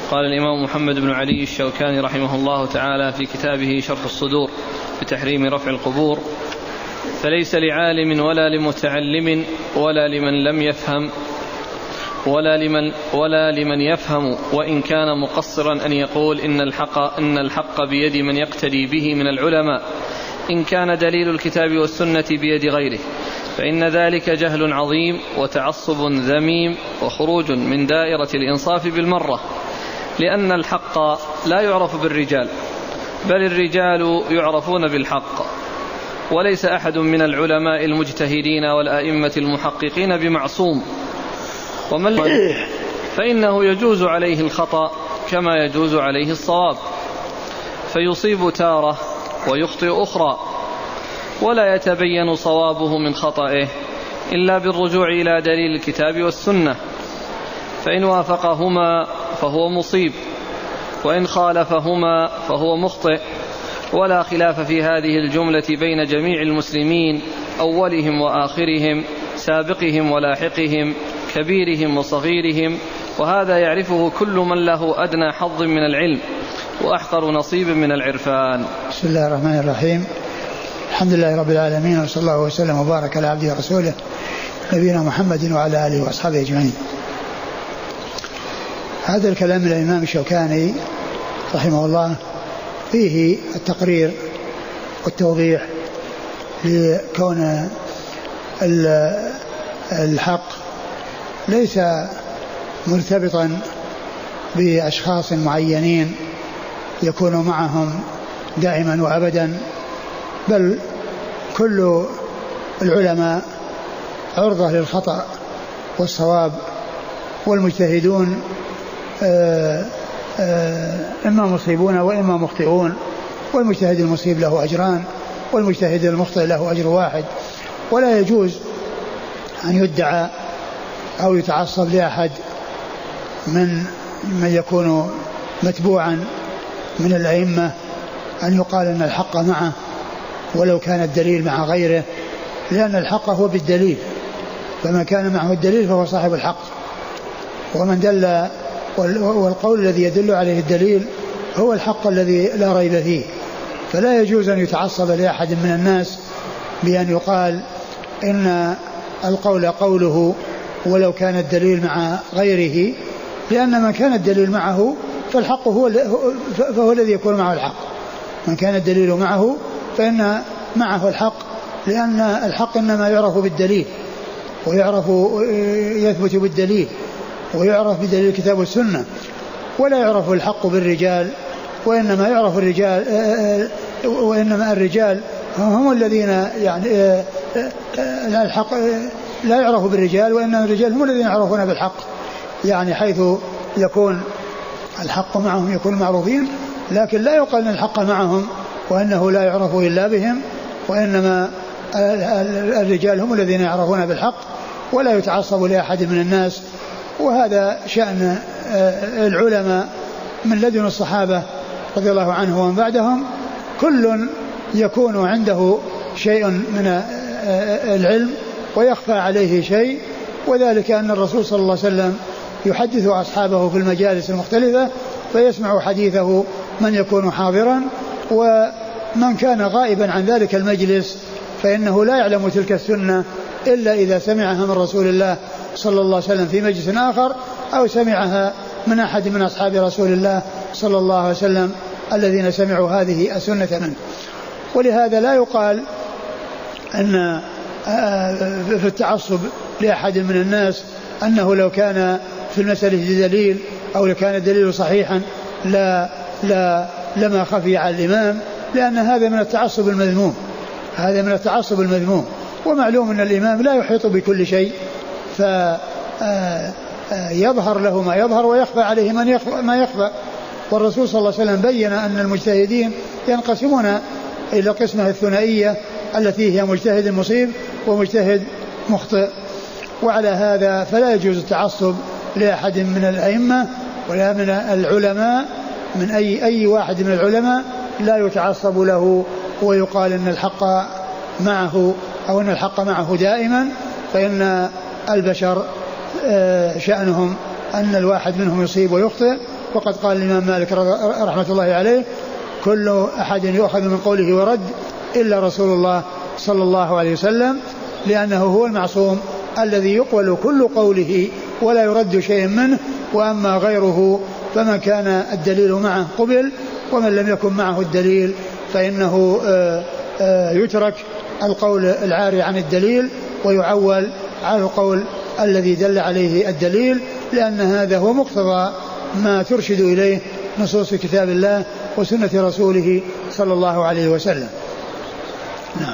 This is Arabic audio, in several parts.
قال الإمام محمد بن علي الشوكاني رحمه الله تعالى في كتابه شرح الصدور بتحريم رفع القبور: فليس لعالم ولا لمتعلم ولا لمن لم يفهم ولا لمن يفهم وإن كان مقصرا أن يقول إن الحق بيد من يقتدي به من العلماء إن كان دليل الكتاب والسنة بيد غيره، فإن ذلك جهل عظيم وتعصب ذميم وخروج من دائرة الإنصاف بالمرة، لأن الحق لا يعرف بالرجال، بل الرجال يعرفون بالحق، وليس أحد من العلماء المجتهدين والأئمة المحققين بمعصوم، ومن فإنه يجوز عليه الخطأ كما يجوز عليه الصواب، فيصيب تارة ويخطئ أخرى، ولا يتبين صوابه من خطئه إلا بالرجوع إلى دليل الكتاب والسنة، فإن وافقهما فهو مصيب، وإن خالفهما فهو مخطئ، ولا خلاف في هذه الجملة بين جميع المسلمين، أولهم وآخرهم، سابقهم ولاحقهم، كبيرهم وصغيرهم، وهذا يعرفه كل من له أدنى حظ من العلم وأحقر نصيب من العرفان. بسم الله الرحمن الرحيم. الحمد لله رب العالمين، وصلى الله وسلم وبارك على عبده ورسوله نبينا محمد وعلى آله وأصحابه أجمعين. هذا الكلام من الإمام الشوكاني رحمه الله فيه التقرير والتوضيح لكون الحق ليس مرتبطا بأشخاص معينين يكون معهم دائما وأبدا، بل كل العلماء عرضة للخطأ والصواب، والمجتهدون إما مصيبون وإما مخطئون، والمجتهد المصيب له أجران والمجتهد المخطئ له أجر واحد. ولا يجوز أن يدعى أو يتعصب لأحد من يكون متبوعا من الأئمة أن يقال أن الحق معه ولو كان الدليل مع غيره، لأن الحق هو بالدليل، فما كان معه الدليل فهو صاحب الحق، ومن دل والقول الذي يدل عليه الدليل هو الحق الذي لا ريب فيه. فلا يجوز أن يتعصب لأحد من الناس بأن يقال إن القول قوله ولو كان الدليل مع غيره، لأن من كان الدليل معه فالحق فهو الذي يكون معه الحق. من كان الدليل معه فإن معه الحق، لأن الحق إنما يعرف بالدليل، ويعرف يثبت بالدليل، ويعرف بدليل الكتاب والسنة، ولا يعرف الحق بالرجال، وإنما يعرف الرجال هم الذين يعني الحق لا يعرف بالرجال، وإنما الرجال هم الذين يعرفون بالحق، يعني حيث يكون الحق معهم يكون معروفين، لكن لا يقال أن الحق معهم وأنه لا يعرف إلا بهم، وإنما الرجال هم الذين يعرفون بالحق، ولا يتعصب لأحد من الناس. وهذا شأن العلماء من لدن الصحابة رضي الله عنهم ومن بعدهم، كل يكون عنده شيء من العلم ويخفى عليه شيء، وذلك أن الرسول صلى الله عليه وسلم يحدث أصحابه في المجالس المختلفة فيسمع حديثه من يكون حاضرا، ومن كان غائبا عن ذلك المجلس فإنه لا يعلم تلك السنة إلا إذا سمعها من رسول الله صلى الله عليه وسلم في مجلس آخر، أو سمعها من أحد من أصحاب رسول الله صلى الله عليه وسلم الذين سمعوا هذه السنة منه. ولهذا لا يقال أن في التعصب لأحد من الناس أنه لو كان في المسألة دليل أو لو كان الدليل صحيحا لما خفي على الإمام، لأن هذا من التعصب المذموم، هذا من التعصب المذموم. ومعلوم أن الإمام لا يحيط بكل شيء، فيظهر له ما يظهر ويخفى عليه ما يخفى. والرسول صلى الله عليه وسلم بين أن المجتهدين ينقسمون إلى قسمة الثنائية التي هي مجتهد مصيب ومجتهد مخطئ. وعلى هذا فلا يجوز التعصب لأحد من الأئمة ولا من العلماء، من أي واحد من العلماء لا يتعصب له ويقال أن الحق معه أو أن الحق معه دائما، فإن البشر شأنهم أن الواحد منهم يصيب ويخطئ، وقد قال الإمام مالك رحمة الله عليه: كل أحد يؤخذ من قوله ورد إلا رسول الله صلى الله عليه وسلم، لأنه هو المعصوم الذي يقبل كل قوله ولا يرد شيء منه، وأما غيره فمن كان الدليل معه قبل، ومن لم يكن معه الدليل فإنه يترك القول العاري عن الدليل ويعول على القول الذي دل عليه الدليل، لأن هذا هو مقتضى ما ترشد إليه نصوص كتاب الله وسنة رسوله صلى الله عليه وسلم. نعم.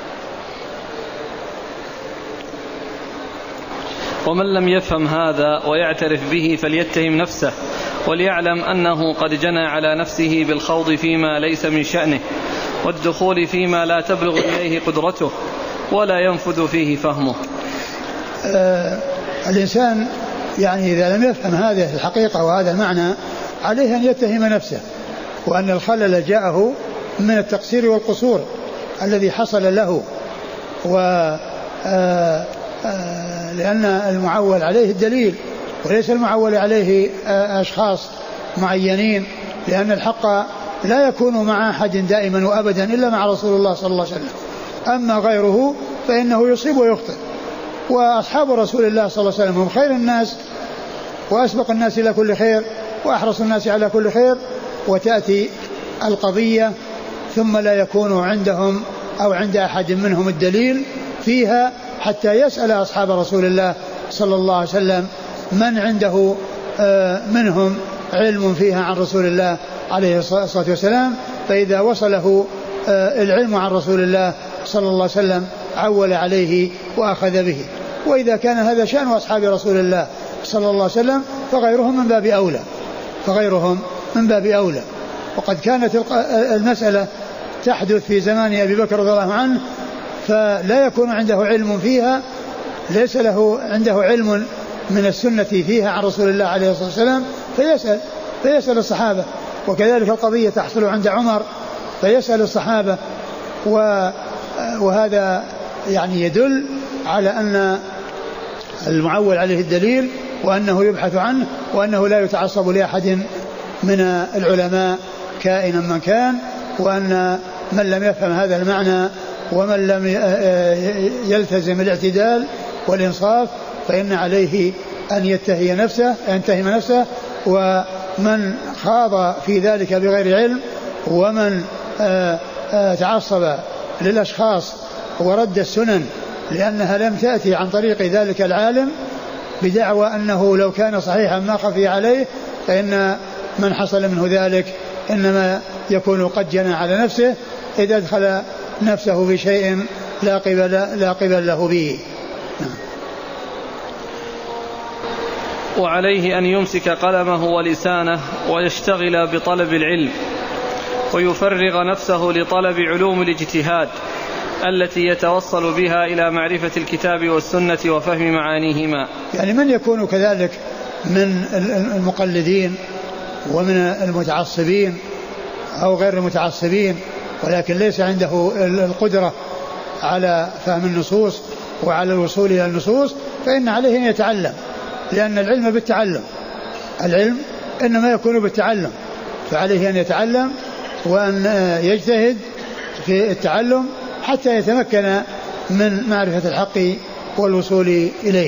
ومن لم يفهم هذا ويعترف به فليتهم نفسه، وليعلم أنه قد جنى على نفسه بالخوض فيما ليس من شأنه، والدخول فيما لا تبلغ إليه قدرته ولا ينفذ فيه فهمه. الإنسان يعني إذا لم يفهم هذه الحقيقة وهذا المعنى عليه أن يتهم نفسه، وأن الخلل جاءه من التقصير والقصور الذي حصل له، لأن المعول عليه الدليل وليس المعول عليه أشخاص معينين، لأن الحق لا يكون مع أحد دائما وأبدا إلا مع رسول الله صلى الله عليه وسلم، أما غيره فإنه يصيب ويخطئ. وأصحاب رسول الله صلى الله عليه وسلم هم خير الناس وأسبق الناس إلى كل خير وأحرص الناس على كل خير، وتأتي القضية ثم لا يكون عندهم أو عند أحد منهم الدليل فيها حتى يسأل أصحاب رسول الله صلى الله عليه وسلم من عنده منهم علم فيها عن رسول الله عليه الصلاة والسلام، فإذا وصله العلم عن رسول الله صلى الله عليه وسلم عول عليه وأخذ به. وإذا كان هذا شأن أصحاب رسول الله صلى الله عليه وسلم فغيرهم من باب أولى. وقد كانت المسألة تحدث في زمان أبي بكر رضي الله عنه، فلا يكون عنده علم فيها، ليس له عنده علم من السنة فيها عن رسول الله عليه الصلاة والسلام، فيسأل الصحابة. وكذلك القضية تحصل عند عمر فيسأل الصحابة، وهذا يعني يدل على أن المعول عليه الدليل، وأنه يبحث عنه، وأنه لا يتعصب لأحد من العلماء كائنا من كان، وأن من لم يفهم هذا المعنى ومن لم يلتزم الاعتدال والإنصاف فإن عليه أن ينتهم نفسه. ومن خاض في ذلك بغير علم، ومن تعصب للأشخاص ورد السنن لأنها لم تأتي عن طريق ذلك العالم بدعوى أنه لو كان صحيحا ما خفي عليه، فإن من حصل منه ذلك إنما يكون قد جنى على نفسه إذا أدخل نفسه بشيء لا قبل له به. وعليه أن يمسك قلمه ولسانه ويشتغل بطلب العلم، ويفرغ نفسه لطلب علوم الاجتهاد التي يتوصل بها إلى معرفة الكتاب والسنة وفهم معانيهما. يعني من يكون كذلك من المقلدين ومن المتعصبين أو غير المتعصبين ولكن ليس عنده القدرة على فهم النصوص وعلى الوصول إلى النصوص، فإن عليه أن يتعلم، لأن العلم بالتعلم، العلم إنما يكون بالتعلم، فعليه أن يتعلم وأن يجتهد في التعلم حتى يتمكن من معرفة الحق والوصول إليه.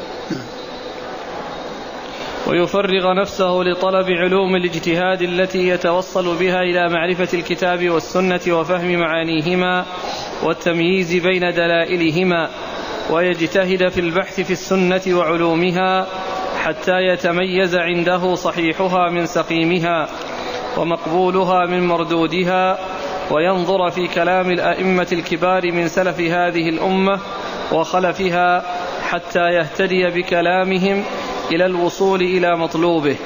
ويفرغ نفسه لطلب علوم الاجتهاد التي يتوصل بها إلى معرفة الكتاب والسنة وفهم معانيهما والتمييز بين دلائلهما، ويجتهد في البحث في السنة وعلومها حتى يتميز عنده صحيحها من سقيمها ومقبولها من مردودها، وينظر في كلام الأئمة الكبار من سلف هذه الأمة وخلفها حتى يهتدي بكلامهم إلى الوصول إلى مطلوبه.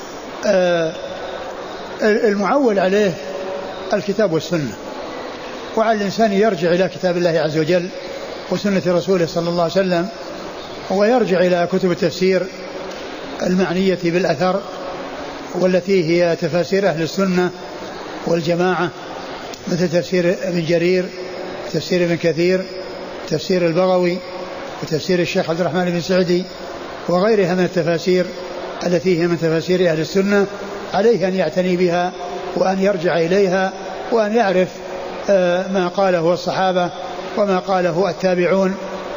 المعول عليه الكتاب والسنة، وعلى الإنسان يرجع إلى كتاب الله عز وجل وسنة رسوله صلى الله عليه وسلم، ويرجع إلى كتب التفسير المعنية بالأثر والتي هي تفاسير أهل السنة والجماعة، مثل تفسير ابن جرير، تفسير ابن كثير، تفسير البغوي، وتفسير الشيخ عبد الرحمن بن سعدي، وغيرها من التفاسير التي هي من تفاسير أهل السنة عليه أن يعتني بها وأن يرجع إليها وأن يعرف ما قاله الصحابة وما قاله التابعون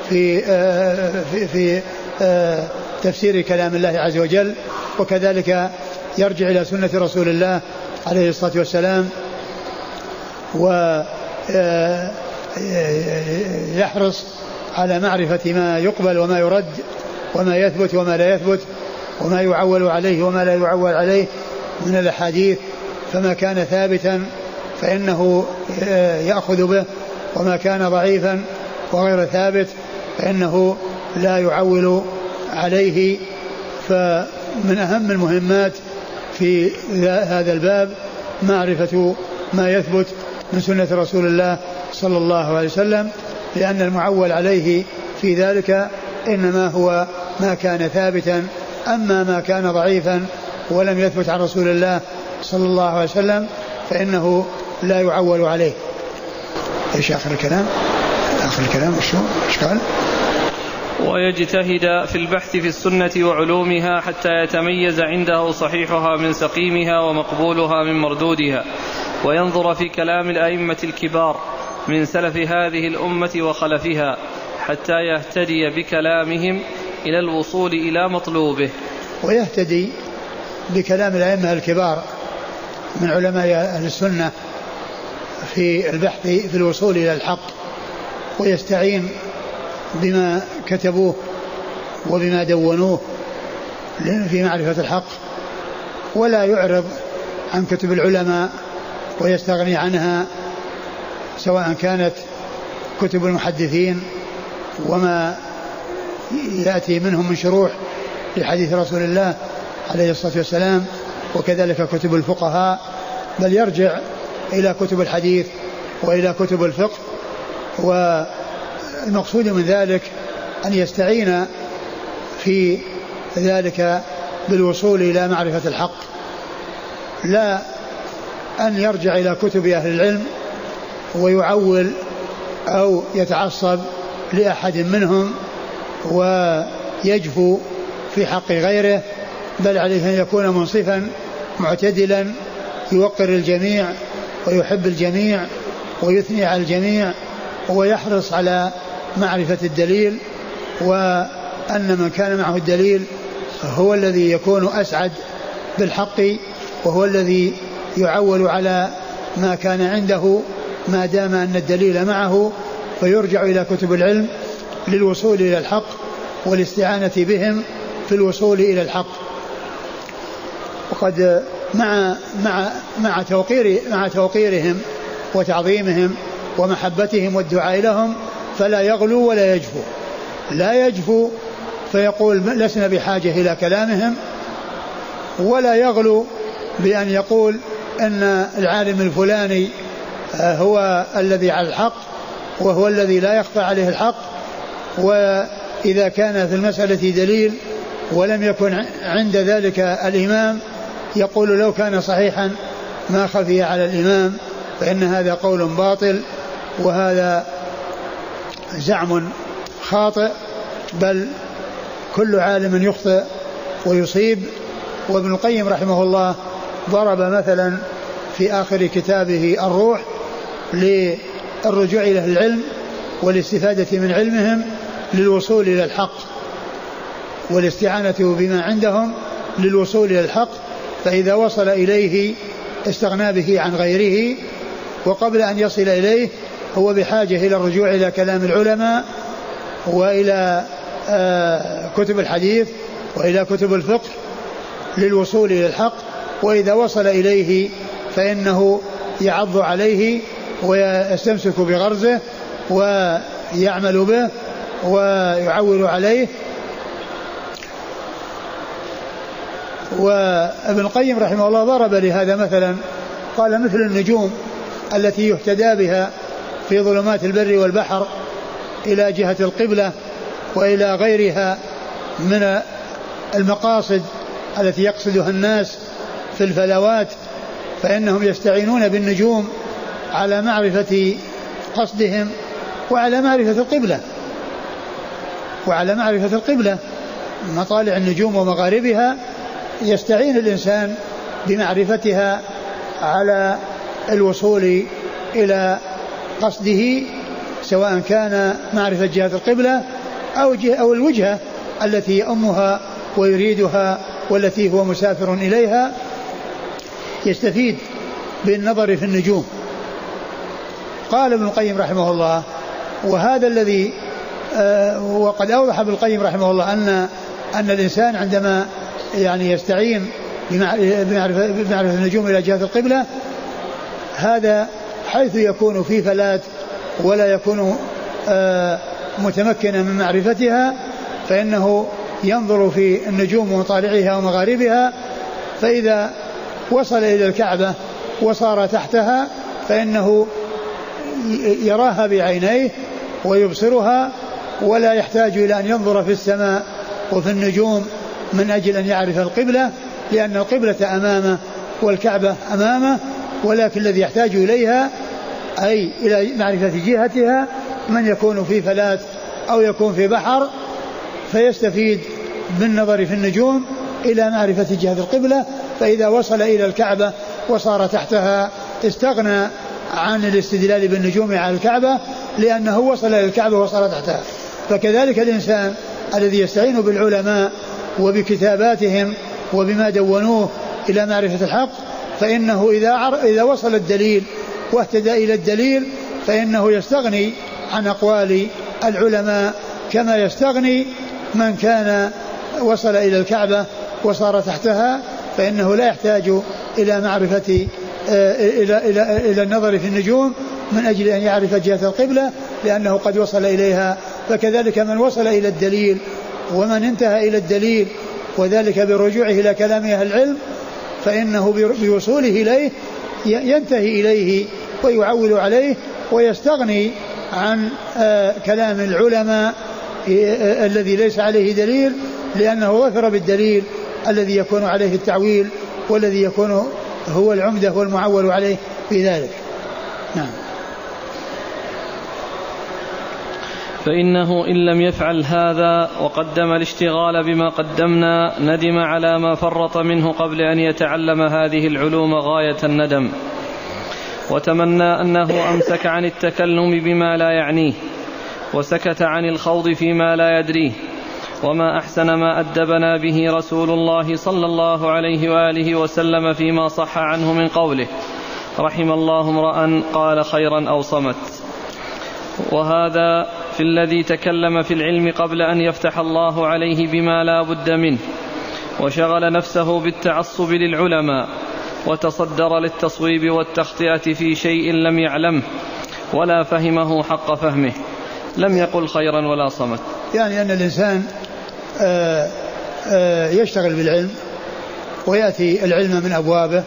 في تفسير كلام الله عز وجل، وكذلك يرجع إلى سنة رسول الله عليه الصلاة والسلام ويحرص على معرفة ما يقبل وما يرد وما يثبت وما لا يثبت وما يعول عليه وما لا يعول عليه من الأحاديث، فما كان ثابتا فإنه يأخذ به، وما كان ضعيفا وغير ثابت فإنه لا يعول عليه. فمن أهم المهمات في هذا الباب معرفة ما يثبت من سنة رسول الله صلى الله عليه وسلم، لأن المعول عليه في ذلك إنما هو ما كان ثابتا، أما ما كان ضعيفا ولم يثبت عن رسول الله صلى الله عليه وسلم فإنه لا يعول عليه. إيش آخر الكلام؟ آخر الكلام إيش قال؟ ويجتهد في البحث في السنة وعلومها حتى يتميز عنده صحيحها من سقيمها ومقبولها من مردودها، وينظر في كلام الأئمة الكبار من سلف هذه الأمة وخلفها حتى يهتدي بكلامهم إلى الوصول إلى مطلوبه. ويهتدي بكلام الأئمة الكبار من علماء أهل السنة في البحث في الوصول إلى الحق، ويستعين بما كتبوه وبما دونوه في معرفة الحق، ولا يعرض عن كتب العلماء ويستغني عنها، سواء كانت كتب المحدثين وما يأتي منهم من شروح لحديث رسول الله عليه الصلاة والسلام، وكذلك كتب الفقهاء، بل يرجع إلى كتب الحديث وإلى كتب الفقه. والمقصود من ذلك أن يستعين في ذلك بالوصول إلى معرفة الحق، لا أن يرجع إلى كتب أهل العلم ويعول أو يتعصب لأحد منهم ويجفو في حق غيره، بل عليه أن يكون منصفا معتدلا يوقر الجميع ويحب الجميع ويثني على الجميع، ويحرص على معرفة الدليل، وأن من كان معه الدليل هو الذي يكون أسعد بالحق، وهو الذي يعول على ما كان عنده ما دام أن الدليل معه، فيرجع إلى كتب العلم للوصول إلى الحق والاستعانة بهم في الوصول إلى الحق. وقد مع توقيرهم وتعظيمهم ومحبتهم والدعاء لهم فلا يغلو ولا يجفو، لا يجفو فيقول لسنا بحاجة إلى كلامهم، ولا يغلو بأن يقول أن العالم الفلاني هو الذي على الحق وهو الذي لا يخفى عليه الحق، وإذا كان في المسألة دليل ولم يكن عند ذلك الإمام يقول لو كان صحيحا ما خفي على الإمام، فإن هذا قول باطل وهذا زعم خاطئ، بل كل عالم يخطئ ويصيب. وابن القيم رحمه الله ضرب مثلا في آخر كتابه الروح للرجوع إلى العلم والاستفادة من علمهم للوصول إلى الحق والاستعانة بما عندهم للوصول إلى الحق، فإذا وصل إليه استغنى به عن غيره، وقبل أن يصل إليه هو بحاجة إلى الرجوع إلى كلام العلماء وإلى كتب الحديث وإلى كتب الفقه للوصول إلى الحق، وإذا وصل إليه فإنه يعض عليه ويستمسك بغرزه ويعمل به ويعول عليه. وابن القيم رحمه الله ضرب لهذا مثلا، قال مثل النجوم التي يهتدى بها في ظلمات البر والبحر إلى جهة القبلة وإلى غيرها من المقاصد التي يقصدها الناس في الفلوات، فإنهم يستعينون بالنجوم على معرفة قصدهم وعلى معرفة القبلة مطالع النجوم ومغاربها. يستعين الإنسان بمعرفتها على الوصول إلى قصده، سواء كان معرفة جهة القبلة أو الوجهة التي يأمها ويريدها والتي هو مسافر إليها، يستفيد بالنظر في النجوم. قال ابن القيم رحمه الله: وهذا الذي وقد أوضح ابن القيم رحمه الله أن الإنسان عندما يعني يستعين بمعرفة النجوم إلى جهة القبلة، هذا حيث يكون في فلات ولا يكون متمكنا من معرفتها، فإنه ينظر في النجوم ومطالعها ومغاربها، فإذا وصل إلى الكعبة وصار تحتها فإنه يراها بعينيه ويبصرها، ولا يحتاج إلى أن ينظر في السماء وفي النجوم من أجل أن يعرف القبلة، لأن القبلة أمامه والكعبة أمامه، ولكن الذي يحتاج إليها أي إلى معرفة جهتها من يكون في فلات أو يكون في بحر، فيستفيد بالنظر في النجوم إلى معرفة جهة القبلة، فإذا وصل إلى الكعبة وصار تحتها استغنى عن الاستدلال بالنجوم على الكعبة، لأنه وصل إلى الكعبة وصار تحتها. فكذلك الإنسان الذي يستعين بالعلماء وبكتاباتهم وبما دونوه إلى معرفة الحق، فإنه إذا وصل الدليل واهتدى إلى الدليل فإنه يستغني عن أقوال العلماء، كما يستغني من كان وصل إلى الكعبة وصار تحتها، فإنه لا يحتاج إلى معرفة إلى النظر في النجوم من أجل أن يعرف جهة القبلة، لأنه قد وصل إليها. فكذلك من وصل إلى الدليل ومن انتهى إلى الدليل، وذلك برجوعه إلى كلام أهل العلم، فإنه بوصوله إليه ينتهي إليه ويعول عليه ويستغني عن كلام العلماء الذي ليس عليه دليل، لأنه ظفر بالدليل الذي يكون عليه التعويل والذي يكون هو العمدة والمعول عليه في ذلك. نعم. فإنه إن لم يفعل هذا وقدم الاشتغال بما قدمنا ندم على ما فرط منه قبل أن يتعلم هذه العلوم غاية الندم، وتمنى أنه أمسك عن التكلم بما لا يعنيه وسكت عن الخوض فيما لا يدريه. وما أحسن ما أدبنا به رسول الله صلى الله عليه وآله وسلم فيما صح عنه من قوله: رحم الله امرأ قال خيرا أو صمت. وهذا في الذي تكلم في العلم قبل أن يفتح الله عليه بما لا بد منه، وشغل نفسه بالتعصب للعلماء، وتصدر للتصويب والتخطئة في شيء لم يعلمه ولا فهمه حق فهمه، لم يقل خيرا ولا صمت. يعني أن الإنسان يشتغل بالعلم ويأتي العلم من أبوابه،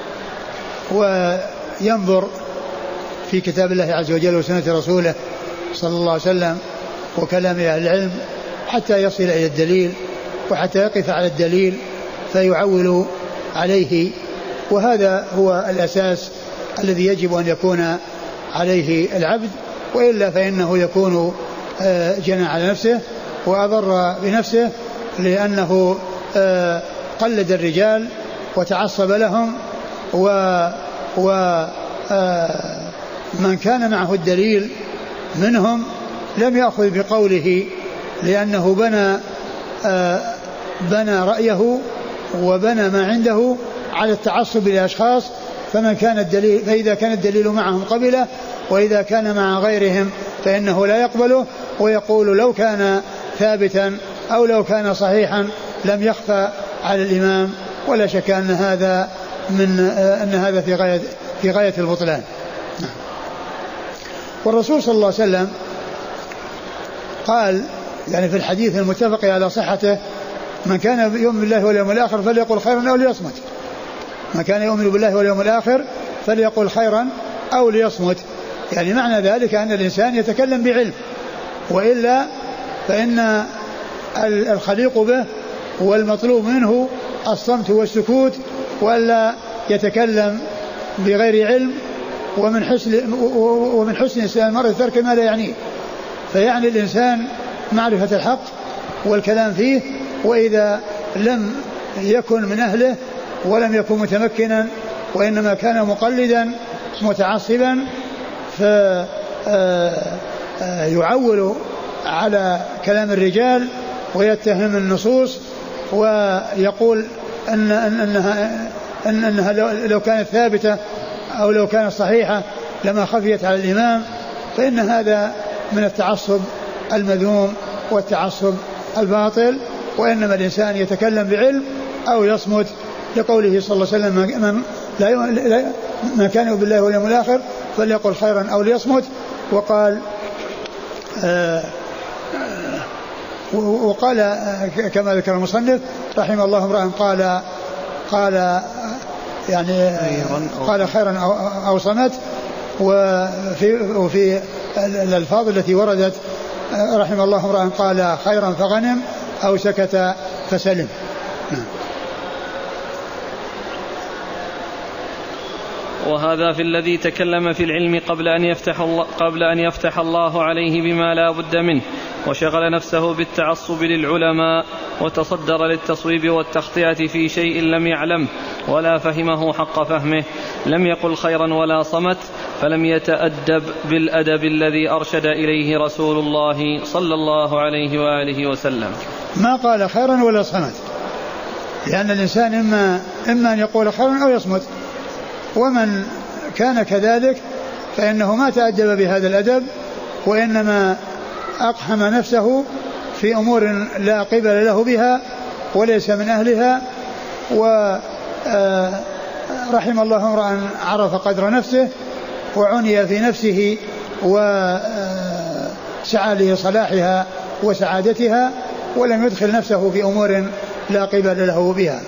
وينظر في كتاب الله عز وجل وسنة رسوله صلى الله عليه وسلم وكلام أهل العلم حتى يصل إلى الدليل، وحتى يقف على الدليل فيعول عليه. وهذا هو الأساس الذي يجب أن يكون عليه العبد، وإلا فإنه يكون جنى على نفسه وأضر بنفسه، لأنه قلد الرجال وتعصب لهم، ومن كان معه الدليل منهم لم يأخذ بقوله، لأنه بنى رأيه وبنى ما عنده على التعصب للأشخاص. فإذا كان الدليل معهم قبله، وإذا كان مع غيرهم فإنه لا يقبله، ويقول لو كان ثابتا أو لو كان صحيحا لم يخفى على الإمام. ولا شك أن هذا في غاية البطلان. والرسول صلى الله عليه وسلم قال يعني في الحديث المتفق على صحته: من كان يؤمن بالله واليوم الآخر فليقل خيرا أو ليصمت. من كان يؤمن بالله واليوم الآخر فليقل خيرا أو ليصمت. يعني معنى ذلك أن الإنسان يتكلم بعلم، وإلا فإن الخليق به والمطلوب منه الصمت والسكوت، وألا يتكلم بغير علم. ومن حسن إسلام المرء ترك ما لا يعنيه. فيعني الإنسان معرفة الحق والكلام فيه، وإذا لم يكن من أهله ولم يكن متمكنا وإنما كان مقلدا متعصبا فيعول على كلام الرجال ويتهم النصوص ويقول أنها لو كانت ثابتة أو لو كانت صحيحة لما خفيت على الإمام. فإن هذا من التعصب المذموم والتعصب الباطل. وإنما الإنسان يتكلم بعلم أو يصمت، لقوله صلى الله عليه وسلم من كان يؤمن بالله واليوم الآخر فليقل خيرا أو ليصمت. وقال كما ذكر المصنف رحمه الله امرأ قال خيرا أو صمت. وفي الألفاظ التي وردت رحمه الله امرأ قال خيرا فغنم أو سكت فسلم. وهذا في الذي تكلم في العلم قبل أن يفتح الله عليه بما لا بد منه، وشغل نفسه بالتعصب للعلماء، وتصدر للتصويب والتخطئة في شيء لم يعلمه ولا فهمه حق فهمه، لم يقل خيرا ولا صمت، فلم يتأدب بالأدب الذي أرشد إليه رسول الله صلى الله عليه وآله وسلم. ما قال خيرا ولا صمت، لأن الإنسان إما أن يقول خيرا أو يصمت، ومن كان كذلك فإنه ما تأدب بهذا الأدب، وإنما أقحم نفسه في أمور لا قبل له بها وليس من أهلها. ورحم الله امرأ عرف قدر نفسه وعني في نفسه وسعى لصلاحها وسعادتها، ولم يدخل نفسه في أمور لا قبل له بها.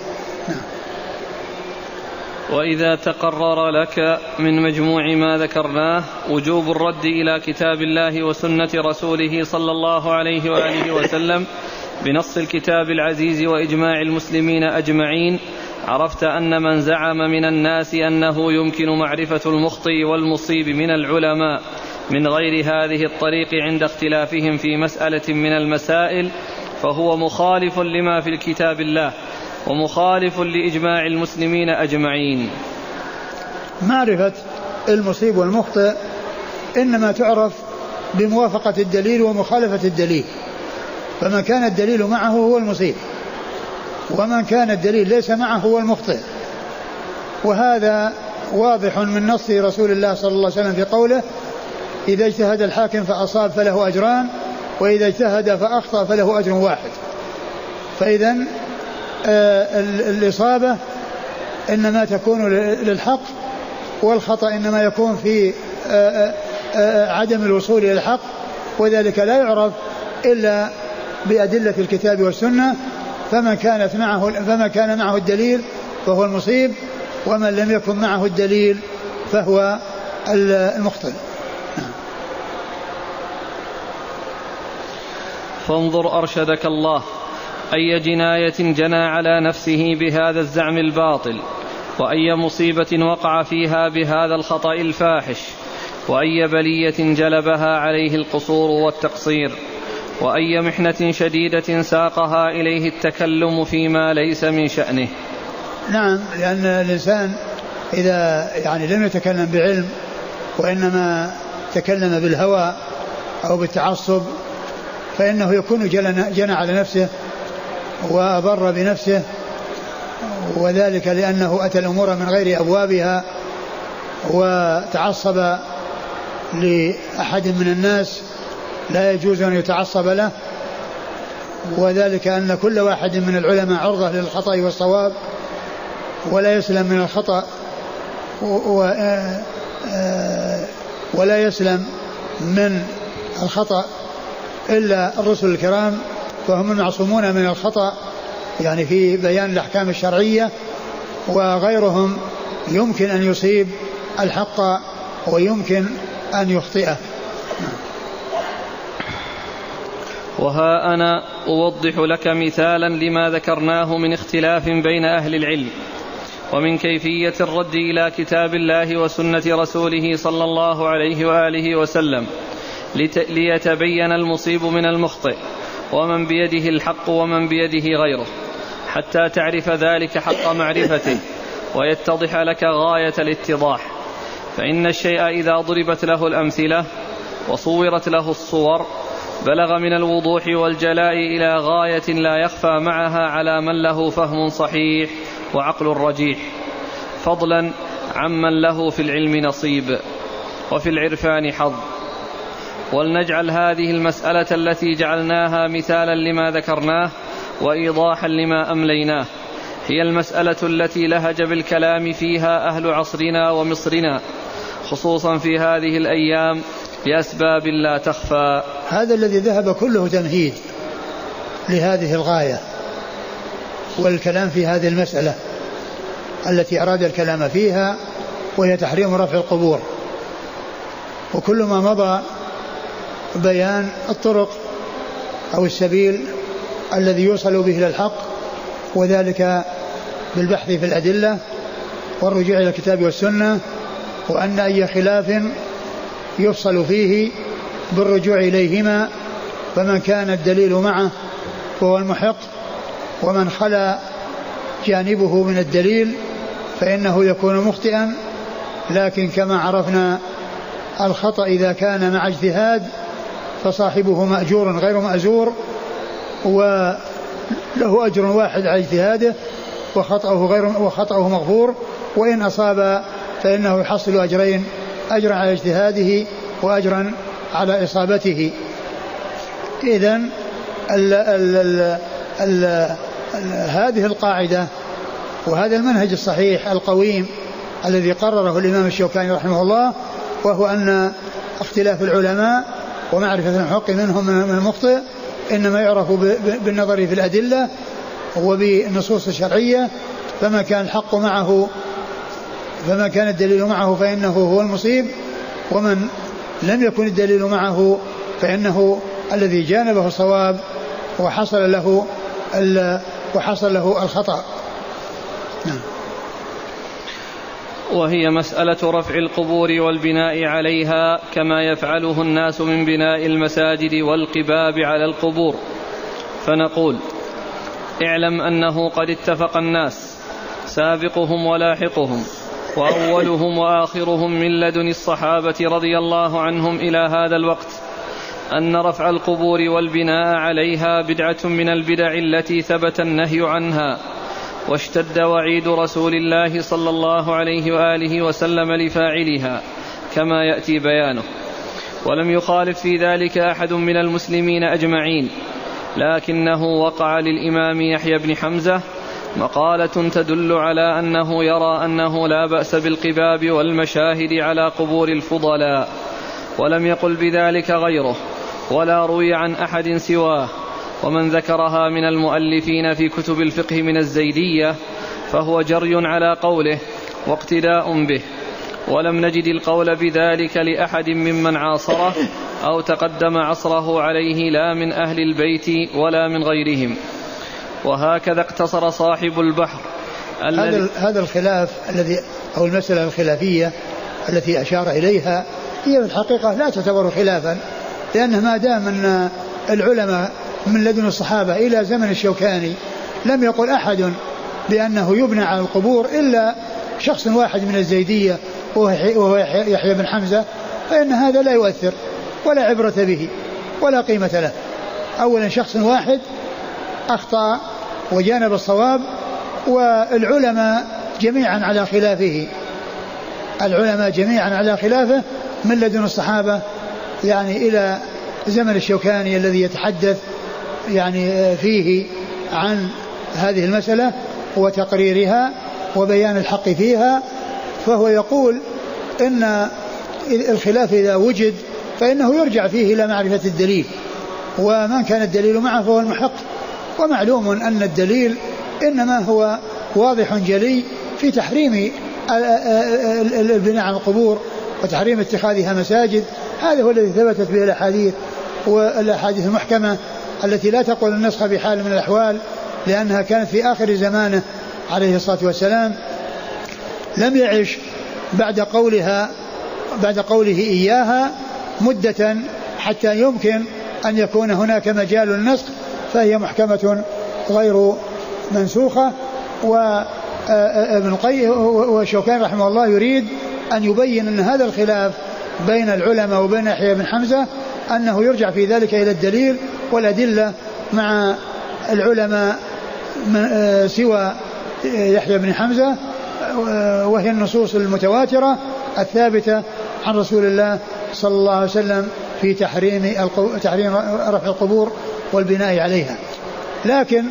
وإذا تقرر لك من مجموع ما ذكرناه وجوب الرد إلى كتاب الله وسنة رسوله صلى الله عليه وآله وسلم بنص الكتاب العزيز وإجماع المسلمين أجمعين، عرفت أن من زعم من الناس أنه يمكن معرفة المخطئ والمصيب من العلماء من غير هذه الطريق عند اختلافهم في مسألة من المسائل فهو مخالف لما في الكتاب الله ومخالف لإجماع المسلمين أجمعين. معرفة المصيب والمخطئ إنما تعرف بموافقة الدليل ومخالفة الدليل، فمن كان الدليل معه هو المصيب، ومن كان الدليل ليس معه هو المخطئ. وهذا واضح من نص رسول الله صلى الله عليه وسلم في قوله إذا اجتهد الحاكم فأصاب فله أجران، وإذا اجتهد فأخطأ فله أجر واحد. فإذن الإصابة إنما تكون للحق، والخطأ إنما يكون في عدم الوصول إلى الحق، وذلك لا يعرف إلا بأدلة الكتاب والسنة. فمن كان معه الدليل فهو المصيب، ومن لم يكن معه الدليل فهو المخطئ. فانظر أرشدك الله أي جناية جنى على نفسه بهذا الزعم الباطل، وأي مصيبة وقع فيها بهذا الخطأ الفاحش، وأي بلية جلبها عليه القصور والتقصير، وأي محنة شديدة ساقها إليه التكلم فيما ليس من شأنه. نعم، لأن الإنسان إذا لم يتكلم بعلم وإنما تكلم بالهوى أو بالتعصب فإنه يكون جنى على نفسه وأضر بنفسه، وذلك لأنه أتى الأمور من غير أبوابها وتعصب لأحد من الناس لا يجوز أن يتعصب له، وذلك أن كل واحد من العلماء عرضة للخطأ والصواب، ولا يسلم من الخطأ ولا يسلم من الخطأ إلا الرسل الكرام، فهم المعصومون من الخطأ في بيان الأحكام الشرعية، وغيرهم يمكن أن يصيب الحق ويمكن أن يخطئه. وها أنا أوضح لك مثالا لما ذكرناه من اختلاف بين أهل العلم ومن كيفية الرد إلى كتاب الله وسنة رسوله صلى الله عليه وآله وسلم ليتبين المصيب من المخطئ، ومن بيده الحق ومن بيده غيره، حتى تعرف ذلك حق معرفته ويتضح لك غاية الاتضاح. فإن الشيء إذا ضربت له الأمثلة وصورت له الصور بلغ من الوضوح والجلاء إلى غاية لا يخفى معها على من له فهم صحيح وعقل رجيح، فضلا عمن له في العلم نصيب وفي العرفان حظ. ولنجعل هذه المسألة التي جعلناها مثالا لما ذكرناه وإيضاحا لما أمليناه هي المسألة التي لهج بالكلام فيها أهل عصرنا ومصرنا، خصوصا في هذه الأيام لأسباب لا تخفى. هذا الذي ذهب كله تمهيد لهذه الغاية والكلام في هذه المسألة التي أراد الكلام فيها، وهي تحريم رفع القبور. وكل ما مضى بيان الطرق أو السبيل الذي يوصل به إلى الحق، وذلك بالبحث في الأدلة والرجوع إلى الكتاب والسنة، وأن أي خلاف يفصل فيه بالرجوع إليهما، فمن كان الدليل معه فهو المحق، ومن خلا جانبه من الدليل فإنه يكون مخطئا. لكن كما عرفنا الخطأ إذا كان مع اجتهاد فصاحبه مأجور غير مأزور، وله أجر واحد على اجتهاده وخطأه مغفور، وإن أصاب فإنه يحصل أجرين، أجرا على اجتهاده وأجرا على إصابته. إذن هذه القاعدة وهذا المنهج الصحيح القويم الذي قرره الإمام الشوكاني رحمه الله، وهو أن اختلاف العلماء ومعرفة الحق منهم من المخطئ إنما يعرف بالنظر في الأدلة وبالنصوص الشرعية، فما كان الحق معه فما كان الدليل معه فإنه هو المصيب، ومن لم يكن الدليل معه فإنه الذي جانبه الصواب وحصل له الخطأ. نعم. وهي مسألة رفع القبور والبناء عليها كما يفعله الناس من بناء المساجد والقباب على القبور. فنقول: اعلم أنه قد اتفق الناس سابقهم ولاحقهم وأولهم وآخرهم من لدن الصحابة رضي الله عنهم إلى هذا الوقت أن رفع القبور والبناء عليها بدعة من البدع التي ثبت النهي عنها، واشتد وعيد رسول الله صلى الله عليه وآله وسلم لفاعلها كما يأتي بيانه. ولم يخالف في ذلك أحد من المسلمين أجمعين، لكنه وقع للإمام يحيى بن حمزة مقالة تدل على أنه يرى أنه لا بأس بالقباب والمشاهد على قبور الفضلاء، ولم يقل بذلك غيره ولا روي عن أحد سواه. ومن ذكرها من المؤلفين في كتب الفقه من الزيدية فهو جري على قوله واقتداء به، ولم نجد القول بذلك لأحد ممن عاصره أو تقدم عصره عليه، لا من أهل البيت ولا من غيرهم. وهكذا اقتصر صاحب البحر هذا الخلاف الذي أو المسألة الخلافية التي أشار إليها هي في الحقيقة لا تعتبر خلافا، لأنه ما دام أن العلماء من لدن الصحابة إلى زمن الشوكاني لم يقل أحد بأنه يبنى على القبور إلا شخص واحد من الزيدية وهو يحيى بن حمزة، فإن هذا لا يؤثر ولا عبرة به ولا قيمة له. أولا شخص واحد أخطأ وجانب الصواب، والعلماء جميعا على خلافه، العلماء جميعا على خلافه من لدن الصحابة يعني إلى زمن الشوكاني الذي يتحدث يعني فيه عن هذه المسألة وتقريرها وبيان الحق فيها. فهو يقول إن الخلاف إذا وجد فإنه يرجع فيه إلى معرفة الدليل، ومن كان الدليل معه فهو المحق. ومعلوم أن الدليل إنما هو واضح جلي في تحريم البناء على القبور وتحريم اتخاذها مساجد. هذا هو الذي ثبتت به الأحاديث، والأحاديث المحكمة التي لا تقول النسخ بحال من الأحوال، لأنها كانت في آخر زمانه عليه الصلاة والسلام، لم يعش بعد قوله إياها مدة حتى يمكن أن يكون هناك مجال للنسخ، فهي محكمة منسوخة. وابن القيم والشوكاني رحمه الله يريد أن يبين أن هذا الخلاف بين العلماء وبين يحيى بن حمزة أنه يرجع في ذلك إلى الدليل والأدلة مع العلماء سوى يحيى بن حمزة، وهي النصوص المتواترة الثابتة عن رسول الله صلى الله عليه وسلم في تحريم رفع القبور والبناء عليها. لكن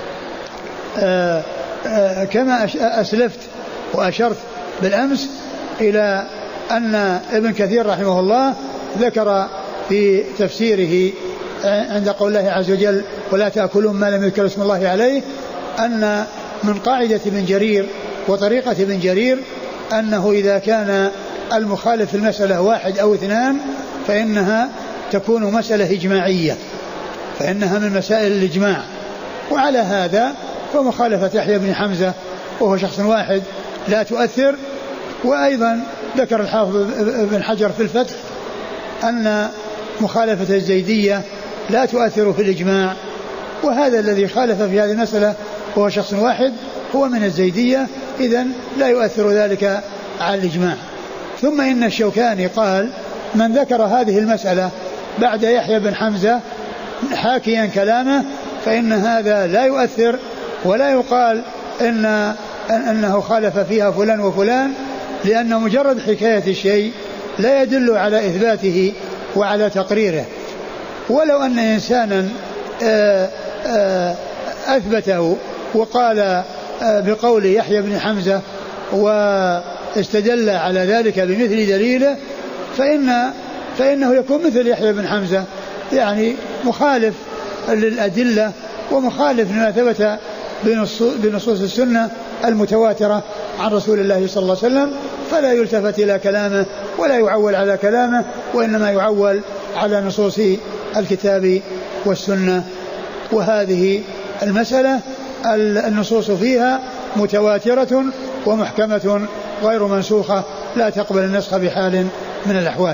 كما أسلفت وأشرت بالأمس إلى أن ابن كثير رحمه الله ذكر في تفسيره عند قول الله عز وجل ولا تأكلون ما لم يذكر اسم الله عليه أن من قاعدة ابن جرير وطريقة ابن جرير أنه إذا كان المخالف في المسألة واحد أو اثنان فإنها تكون مسألة إجماعية، فإنها من مسائل الإجماع. وعلى هذا فمخالفة يحيى بن حمزة وهو شخص واحد لا تؤثر. وأيضا ذكر الحافظ ابن حجر في الفتح أن مخالفة الزيدية لا تؤثر في الإجماع، وهذا الذي خالف في هذه المسألة وهو شخص واحد هو من الزيدية، إذن لا يؤثر ذلك على الإجماع. ثم إن الشوكاني قال من ذكر هذه المسألة بعد يحيى بن حمزة حاكيا كلامه فإن هذا لا يؤثر ولا يقال أنه خالف فيها فلان وفلان، لأن مجرد حكاية الشيء لا يدل على إثباته وعلى تقريره. ولو أن إنسانا أثبته وقال بقول يحيى بن حمزة واستدل على ذلك بمثل دليله فإنه يكون مثل يحيى بن حمزة، يعني مخالف للأدلة ومخالف لما ثبت بنصوص السنة المتواترة عن رسول الله صلى الله عليه وسلم، فلا يلتفت إلى كلامه ولا يعول على كلامه، وإنما يعول على نصوص الكتاب والسنة. وهذه المسألة النصوص فيها متواترة ومحكمة غير منسوخة لا تقبل النسخ بحال من الأحوال.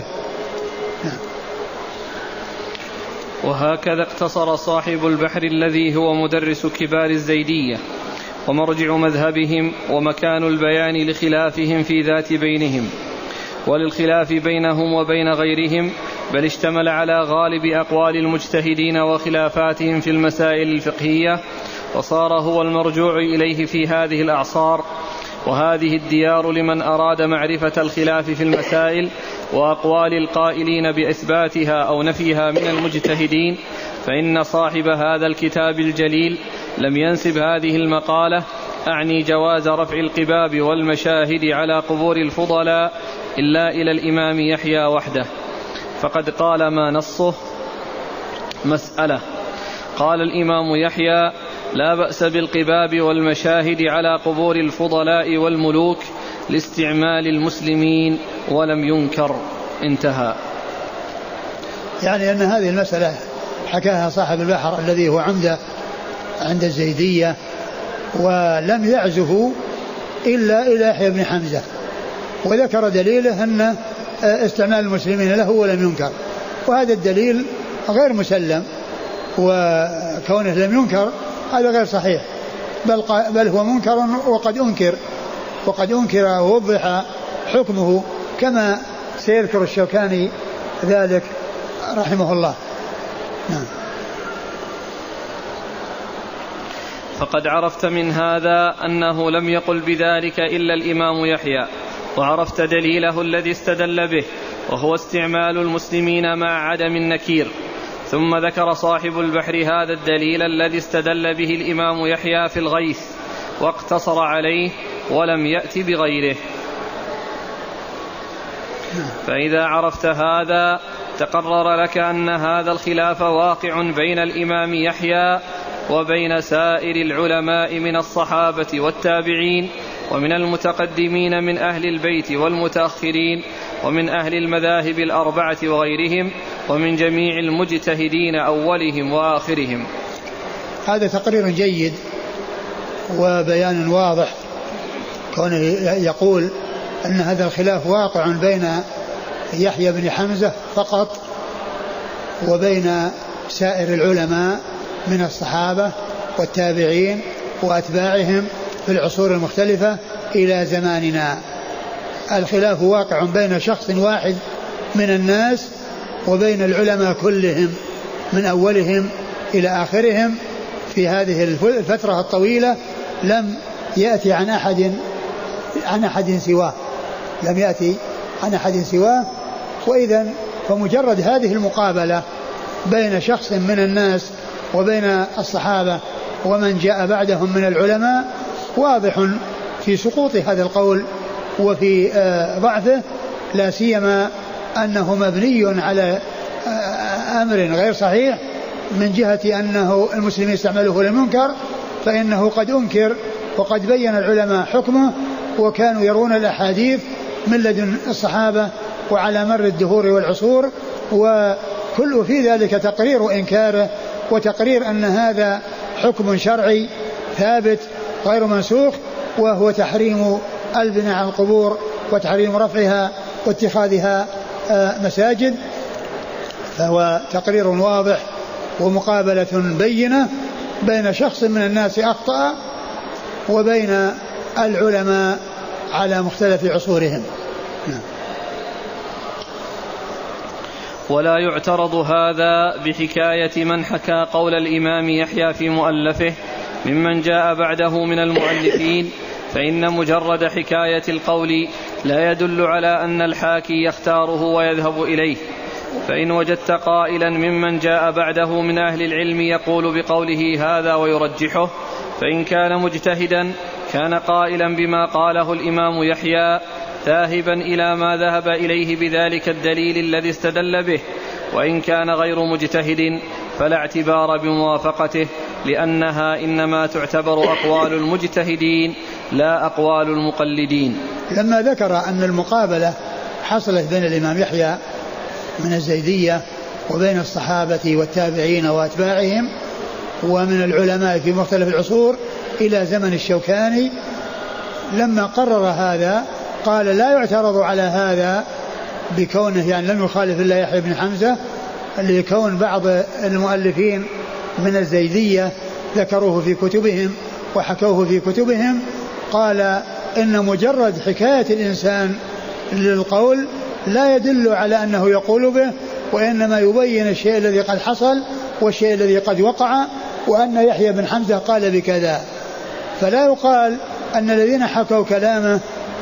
وهكذا اقتصر صاحب البحر الذي هو مدرس كبار الزيدية ومرجع مذهبهم ومكان البيان لخلافهم في ذات بينهم وللخلاف بينهم وبين غيرهم، بل اشتمل على غالب أقوال المجتهدين وخلافاتهم في المسائل الفقهية، وصار هو المرجوع إليه في هذه الأعصار. وهذه الديار لمن أراد معرفة الخلاف في المسائل وأقوال القائلين بإثباتها أو نفيها من المجتهدين، فإن صاحب هذا الكتاب الجليل لم ينسب هذه المقالة أعني جواز رفع القباب والمشاهد على قبور الفضلاء إلا إلى الإمام يحيى وحده، فقد قال ما نصه مسألة. قال الإمام يحيى لا بأس بالقباب والمشاهد على قبور الفضلاء والملوك لاستعمال المسلمين ولم ينكر. انتهى. يعني أن هذه المسألة حكاها صاحب البحر الذي هو عمدة عند الزيدية ولم يعزه إلا إلى يحيى بن حمزة، وذكر دليله أن استعمال المسلمين له ولم ينكر، وهذا الدليل غير مسلم، وكونه لم ينكر هذا غير صحيح، بل هو منكر وقد أنكر ووضح حكمه كما سيذكر الشوكاني ذلك رحمه الله. نعم. فقد عرفت من هذا أنه لم يقل بذلك إلا الإمام يحيى، وعرفت دليله الذي استدل به وهو استعمال المسلمين مع عدم النكير. ثم ذكر صاحب البحر هذا الدليل الذي استدل به الإمام يحيى في الغيث واقتصر عليه ولم يأت بغيره. فإذا عرفت هذا تقرر لك أن هذا الخلاف واقع بين الإمام يحيى وبين سائر العلماء من الصحابة والتابعين ومن المتقدمين من أهل البيت والمتأخرين ومن أهل المذاهب الأربعة وغيرهم ومن جميع المجتهدين أولهم وآخرهم. هذا تقرير جيد وبيان واضح، كونه يقول أن هذا الخلاف واقع بين يحيى بن حمزة فقط وبين سائر العلماء من الصحابة والتابعين وأتباعهم في العصور المختلفة إلى زماننا. الخلاف واقع بين شخص واحد من الناس وبين العلماء كلهم من أولهم إلى آخرهم في هذه الفترة الطويلة. لم يأتي عن أحد سواه، لم يأتي عن أحد سواه. وإذن فمجرد هذه المقابلة بين شخص من الناس وبين الصحابة ومن جاء بعدهم من العلماء واضح في سقوط هذا القول وفي ضعفه، لا سيما أنه مبني على أمر غير صحيح من جهة أنه المسلمين استعملوه للمنكر، فإنه قد أنكر وقد بين العلماء حكمه وكانوا يرون الأحاديث من لدن الصحابة وعلى مر الدهور والعصور، وكل في ذلك تقرير إنكاره وتقرير أن هذا حكم شرعي ثابت غير منسوخ، وهو تحريم البناء على القبور وتحريم رفعها واتخاذها مساجد. فهو تقرير واضح ومقابلة بينة بين شخص من الناس أخطأ وبين العلماء على مختلف عصورهم. ولا يعترض هذا بحكاية من حكى قول الإمام يحيى في مؤلفه ممن جاء بعده من المؤلفين، فإن مجرد حكاية القول لا يدل على أن الحاكي يختاره ويذهب إليه. فإن وجدت قائلا ممن جاء بعده من أهل العلم يقول بقوله هذا ويرجحه، فإن كان مجتهدا كان قائلا بما قاله الإمام يحيى ذاهبا إلى ما ذهب إليه بذلك الدليل الذي استدل به، وإن كان غير مجتهد فلا اعتبار بموافقته، لأنها إنما تعتبر أقوال المجتهدين لا أقوال المقلدين. لما ذكر أن المقابلة حصلت بين الإمام يحيى من الزيدية وبين الصحابة والتابعين وأتباعهم ومن العلماء في مختلف العصور إلى زمن الشوكاني، لما قرر هذا قال لا يعترض على هذا بكونه يعني لم يخالف إلا يحيى بن حمزة، لكون بعض المؤلفين من الزيدية ذكروه في كتبهم وحكوه في كتبهم. قال إن مجرد حكاية الإنسان للقول لا يدل على أنه يقول به، وإنما يبين الشيء الذي قد حصل والشيء الذي قد وقع، وأن يحيى بن حمزة قال بكذا. فلا يقال أن الذين حكوا كلامه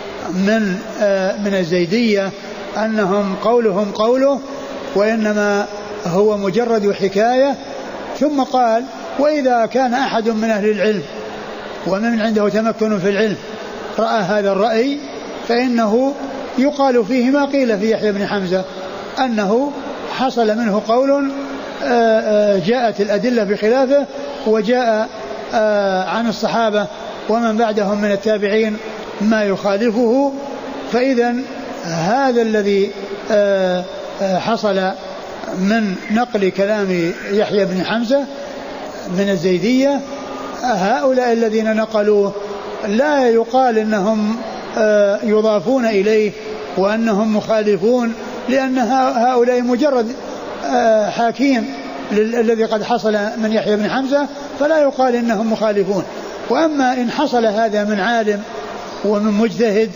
من الزيدية أنهم قولهم قوله، وإنما هو مجرد حكاية. ثم قال وإذا كان أحد من أهل العلم ومن عنده تمكن في العلم رأى هذا الرأي فإنه يقال فيه ما قيل في يحيى بن حمزة، أنه حصل منه قول جاءت الأدلة بخلافه، وجاء عن الصحابة ومن بعدهم من التابعين ما يخالفه. فإذا هذا الذي حصل من نقل كلام يحيى بن حمزة من الزيدية، هؤلاء الذين نقلوه لا يقال إنهم يضافون إليه وأنهم مخالفون، لأن هؤلاء مجرد حاكين الذي قد حصل من يحيى بن حمزة، فلا يقال إنهم مخالفون. وأما إن حصل هذا من عالم ومن مجتهد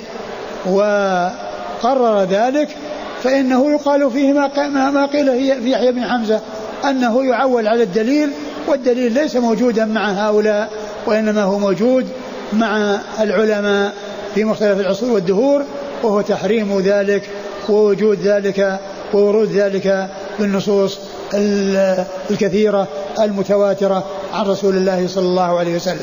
وقرر ذلك فإنه يقال فيه ما قيل في يحيى بن حمزة، أنه يعول على الدليل، والدليل ليس موجودا مع هؤلاء وإنما هو موجود مع العلماء في مختلف العصور والدهور، وهو تحريم ذلك ووجود ذلك وورود ذلك بالنصوص الكثيرة المتواترة عن رسول الله صلى الله عليه وسلم.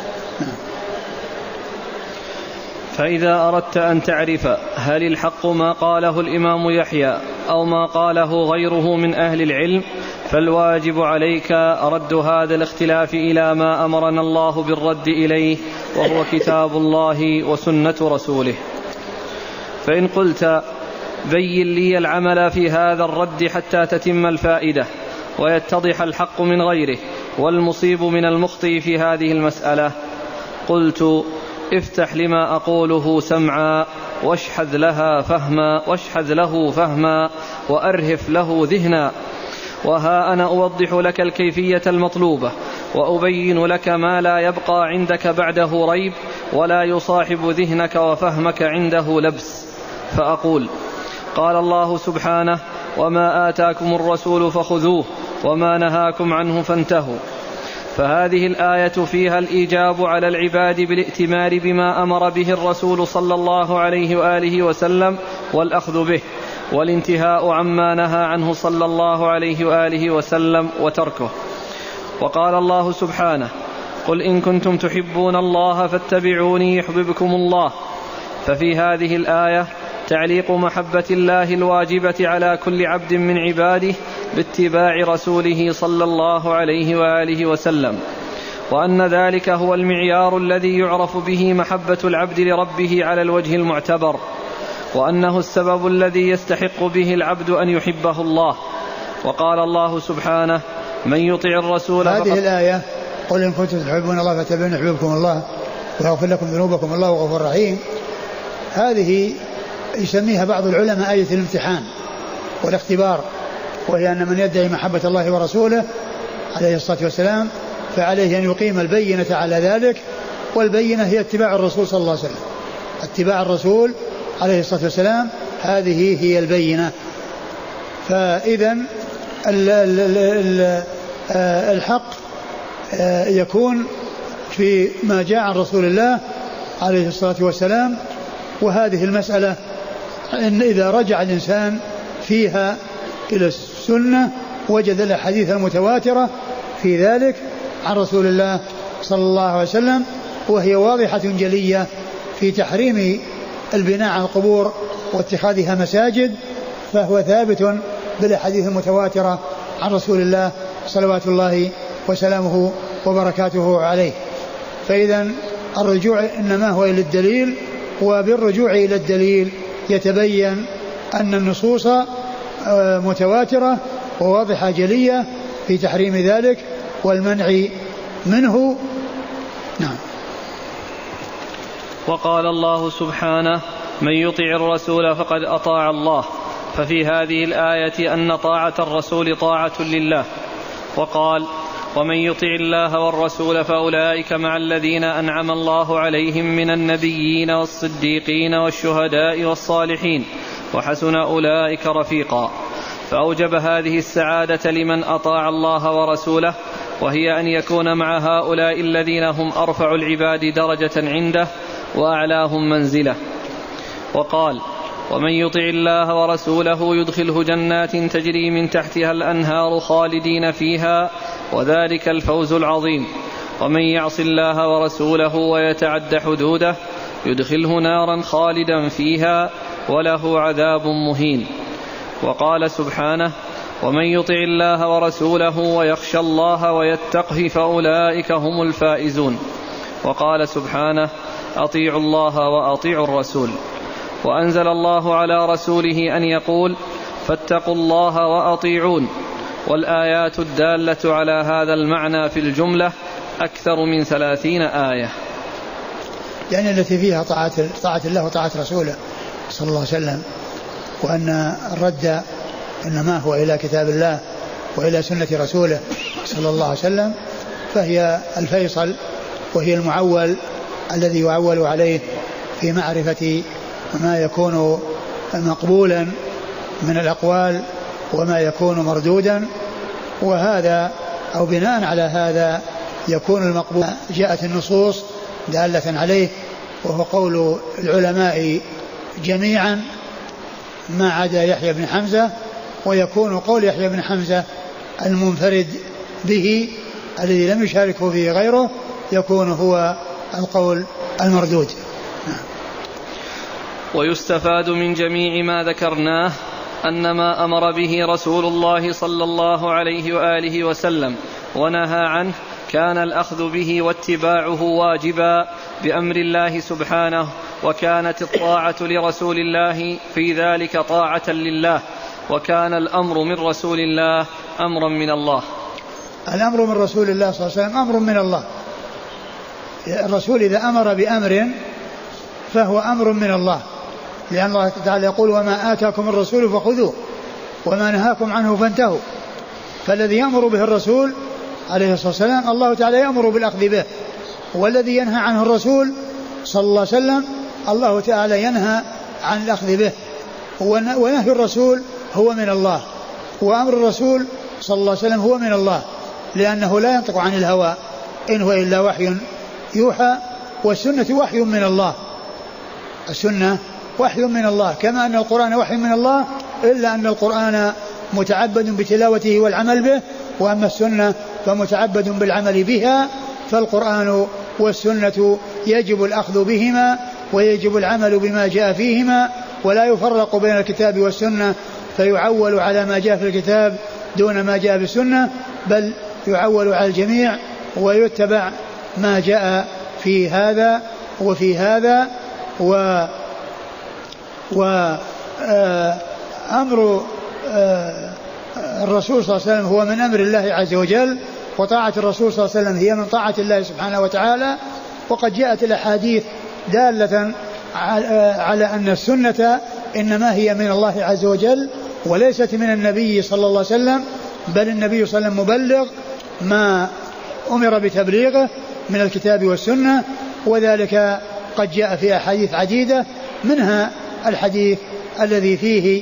فإذا أردت أن تعرف هل الحق ما قاله الإمام يحيى أو ما قاله غيره من أهل العلم، فالواجب عليك رد هذا الاختلاف إلى ما أمرنا الله بالرد إليه، وهو كتاب الله وسنة رسوله. فإن قلت بين لي العمل في هذا الرد حتى تتم الفائدة ويتضح الحق من غيره والمصيب من المخطئ في هذه المسألة، قلت افتح لما أقوله سمعا واشحذ له فهما وأرهف له ذهنا، وها أنا أوضح لك الكيفية المطلوبة وأبين لك ما لا يبقى عندك بعده ريب ولا يصاحب ذهنك وفهمك عنده لبس. فأقول: قال الله سبحانه: وما آتاكم الرسول فخذوه وما نهاكم عنه فانتهوا. فهذه الآية فيها الإيجاب على العباد بالائتمار بما أمر به الرسول صلى الله عليه وآله وسلم والأخذ به، والانتهاء عما نهى عنه صلى الله عليه وآله وسلم وتركه. وقال الله سبحانه: قل إن كنتم تحبون الله فاتبعوني يحببكم الله. ففي هذه الآية تعليق محبة الله الواجبة على كل عبد من عباده باتباع رسوله صلى الله عليه وآله وسلم، وأن ذلك هو المعيار الذي يعرف به محبة العبد لربه على الوجه المعتبر، وأنه السبب الذي يستحق به العبد أن يحبه الله. وقال الله سبحانه: من يطع الرسول هذه الآية: قل إن كنتم تحبون الله فاتبعوني يحببكم الله ويغفر لكم ذنوبكم الله غفور رحيم، هذه يسميها بعض العلماء آية الامتحان والاختبار، وهي أن من يدعي محبة الله ورسوله عليه الصلاة والسلام فعليه أن يقيم البينة على ذلك، والبينة هي اتباع الرسول صلى الله عليه وسلم. اتباع الرسول عليه الصلاة والسلام هذه هي البينة. فإذا الحق يكون في ما جاء عن رسول الله عليه الصلاة والسلام. وهذه المسألة إن إذا رجع الإنسان فيها إلى السنة وجد الأحاديث المتواترة في ذلك عن رسول الله صلى الله عليه وسلم، وهي واضحة جلية في تحريم البناء على القبور واتخاذها مساجد، فهو ثابت بالأحاديث المتواترة عن رسول الله صلوات الله وسلامه وبركاته عليه. فإذا الرجوع إنما هو إلى الدليل، وبالرجوع إلى الدليل يتبين أن النصوص متواترة وواضحة جلية في تحريم ذلك والمنع منه. نعم. وقال الله سبحانه: من يطع الرسول فقد أطاع الله. ففي هذه الآية أن طاعة الرسول طاعة لله. وقال: ومن يطع الله والرسول فأولئك مع الذين أنعم الله عليهم من النبيين والصديقين والشهداء والصالحين وحسن أولئك رفيقا. فأوجب هذه السعادة لمن أطاع الله ورسوله، وهي أن يكون مع هؤلاء الذين هم أرفع العباد درجة عنده وأعلاهم منزلة. وقال: ومن يطع الله ورسوله يدخله جنات تجري من تحتها الأنهار خالدين فيها وذلك الفوز العظيم. ومن يعص الله ورسوله ويتعد حدوده يدخله نارا خالدا فيها وله عذاب مهين. وقال سبحانه: ومن يطع الله ورسوله ويخشى الله ويتقه فأولئك هم الفائزون. وقال سبحانه: أطيعوا الله وأطيعوا الرسول. وأنزل الله على رسوله أن يقول: فاتقوا الله وأطيعون. والآيات الدالة على هذا المعنى في الجملة أكثر من 30 آية، يعني التي فيها طاعة الله وطاعة رسوله صلى الله عليه وسلم، وأن الرد إنما هو إلى كتاب الله وإلى سنة رسوله صلى الله عليه وسلم، فهي الفيصل وهي المعول الذي يعول عليه في معرفة ما يكون مقبولا من الأقوال وما يكون مردودا. وهذا أو بناء على هذا يكون المقبول جاءت النصوص دالة عليه، وهو قول العلماء جميعا ما عدا يحيى بن حمزة، ويكون قول يحيى بن حمزة المنفرد به الذي لم يشاركه فيه غيره يكون هو القول المردود. ويستفاد من جميع ما ذكرناه أن ما أمر به رسول الله صلى الله عليه وآله وسلم ونهى عنه كان الأخذ به واتباعه واجبا بأمر الله سبحانه، وكانت الطاعة لرسول الله في ذلك طاعة لله، وكان الأمر من رسول الله أمرا من الله. الأمر من رسول الله صلى الله عليه وسلم أمر من الله. الرسول إذا أمر بأمر فهو أمر من الله، لأن الله تعالى يقول: وما آتاكم الرسول فخذوه وما نهاكم عنه فانتهوا. فالذي يأمر به الرسول عليه الصلاة والسلام الله تعالى يأمر بالأخذ به، والذي ينهى عنه الرسول صلى الله عليه وسلم الله تعالى ينهى عن الأخذ به. ونهي الرسول هو من الله، وأمر الرسول صلى الله عليه وسلم هو من الله، لأنه لا ينطق عن الهوى إن هو إلا وحي يوحى. والسنة وحي من الله، السنة وحي من الله، كما أن القرآن وحي من الله، إلا أن القرآن متعبد بتلاوته والعمل به، وأما السنة فمتعبد بالعمل بها. فالقرآن والسنة يجب الأخذ بهما ويجب العمل بما جاء فيهما، ولا يفرق بين الكتاب والسنة فيعول على ما جاء في الكتاب دون ما جاء في السنة، بل يعول على الجميع ويتبع ما جاء في هذا وفي هذا. وأمر الرسول صلى الله عليه وسلم هو من أمر الله عز وجل، وطاعة الرسول صلى الله عليه وسلم هي من طاعة الله سبحانه وتعالى. وقد جاءت الأحاديث دالة على أن السنة إنما هي من الله عز وجل وليست من النبي صلى الله عليه وسلم، بل النبي صلى الله عليه وسلم مبلغ ما أمر بتبليغه من الكتاب والسنة، وذلك قد جاء في أحاديث عديدة، منها الحديث الذي فيه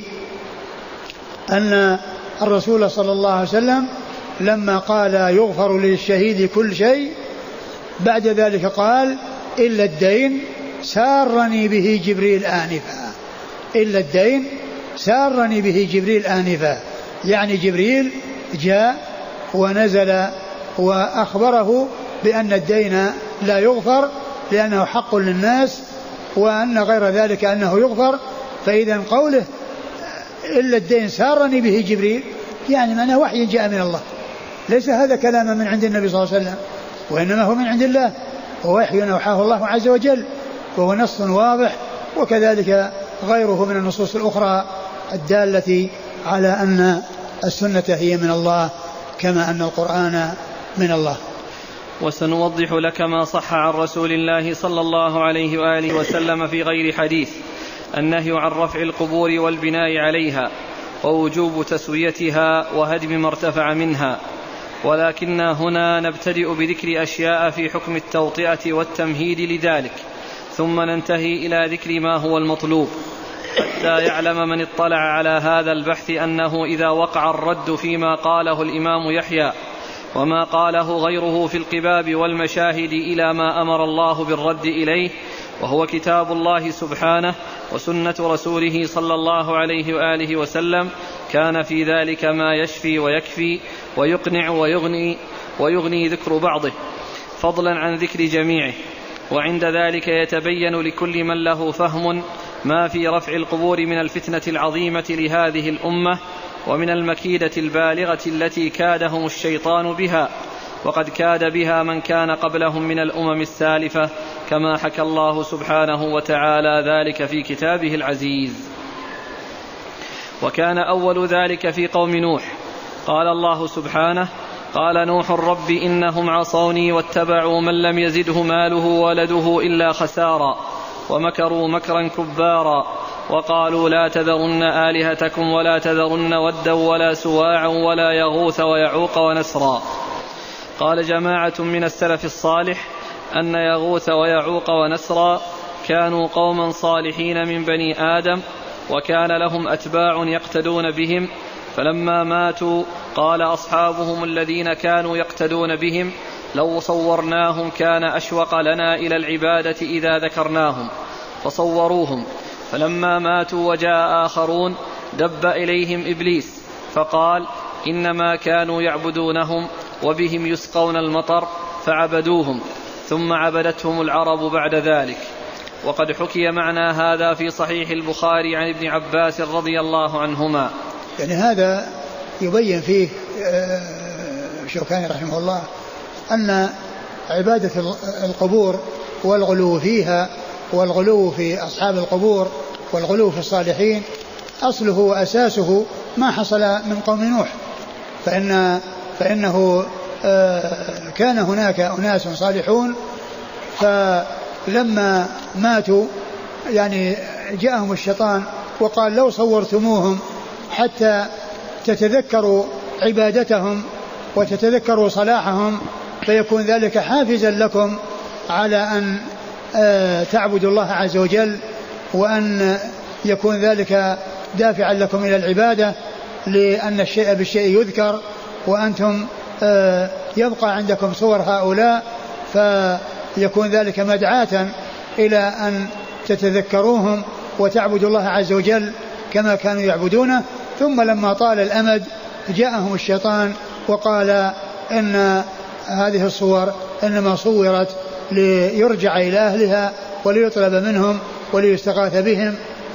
أن الرسول صلى الله عليه وسلم لما قال يغفر للشهيد كل شيء، بعد ذلك قال إلا الدين سارني به جبريل آنفا، إلا الدين سارني به جبريل آنفا، يعني جبريل جاء ونزل وأخبره بأن الدين لا يغفر لأنه حق للناس، وأن غير ذلك أنه يغفر. فإذا قوله إلا الدين سارني به جبريل يعني معناه وحي جاء من الله، ليس هذا كلاما من عند النبي صلى الله عليه وسلم، وإنما هو من عند الله، ووحي أوحاه الله عز وجل، وهو نص واضح. وكذلك غيره من النصوص الأخرى الدالة على أن السنة هي من الله كما أن القرآن من الله. وسنوضح لك ما صح عن رسول الله صلى الله عليه وآله وسلم في غير حديث النهي عن رفع القبور والبناء عليها ووجوب تسويتها وهدم ما ارتفع منها، ولكننا هنا نبتدئ بذكر أشياء في حكم التوطئة والتمهيد لذلك، ثم ننتهي إلى ذكر ما هو المطلوب، حتى يعلم من اطلع على هذا البحث أنه إذا وقع الرد فيما قاله الإمام يحيى وما قاله غيره في القباب والمشاهد إلى ما أمر الله بالرد إليه، وهو كتاب الله سبحانه وسنة رسوله صلى الله عليه وآله وسلم، كان في ذلك ما يشفي ويكفي ويقنع ويغني ذكر بعضه فضلا عن ذكر جميعه. وعند ذلك يتبين لكل من له فهم ما في رفع القبور من الفتنة العظيمة لهذه الأمة ومن المكيدة البالغة التي كادهم الشيطان بها، وقد كاد بها من كان قبلهم من الأمم السالفة، كما حكى الله سبحانه وتعالى ذلك في كتابه العزيز. وكان أول ذلك في قوم نوح، قال الله سبحانه: قال نوح رب إنهم عصوني واتبعوا من لم يزده ماله ولده إلا خسارا ومكروا مكرا كبارا وقالوا لا تذرن آلهتكم ولا تذرن ودا ولا سواعا ولا يغوث ويعوق ونسرا. قال جماعة من السلف الصالح أن يغوث ويعوق ونسرا كانوا قوما صالحين من بني آدم، وكان لهم أتباع يقتدون بهم، فلما ماتوا قال أصحابهم الذين كانوا يقتدون بهم: لو صورناهم كان أشوق لنا إلى العبادة إذا ذكرناهم، فصوروهم. فلما ماتوا وجاء آخرون دب إليهم إبليس فقال: إنما كانوا يعبدونهم وبهم يسقون المطر فعبدوهم، ثم عبدتهم العرب بعد ذلك. وقد حكي معنى هذا في صحيح البخاري عن ابن عباس رضي الله عنهما. يعني هذا يبين فيه شوكاني رحمه الله أن عبادة القبور والغلو فيها والغلو في أصحاب القبور والغلو في الصالحين أصله وأساسه ما حصل من قوم نوح، فإنه كان هناك أناس صالحون، فلما ماتوا يعني جاءهم الشيطان وقال: لو صورتموهم حتى تتذكروا عبادتهم وتتذكروا صلاحهم، فيكون ذلك حافزا لكم على أن تعبدوا الله عز وجل، وأن يكون ذلك دافعا لكم إلى العبادة، لأن الشيء بالشيء يذكر، وأنتم يبقى عندكم صور هؤلاء، فيكون ذلك مدعاة إلى أن تتذكروهم وتعبدوا الله عز وجل كما كانوا يعبدونه. ثم لما طال الأمد جاءهم الشيطان وقال إن هذه الصور إنما صورت ليرجع إلى أهلها وليطلب منهم وليستغاث بهم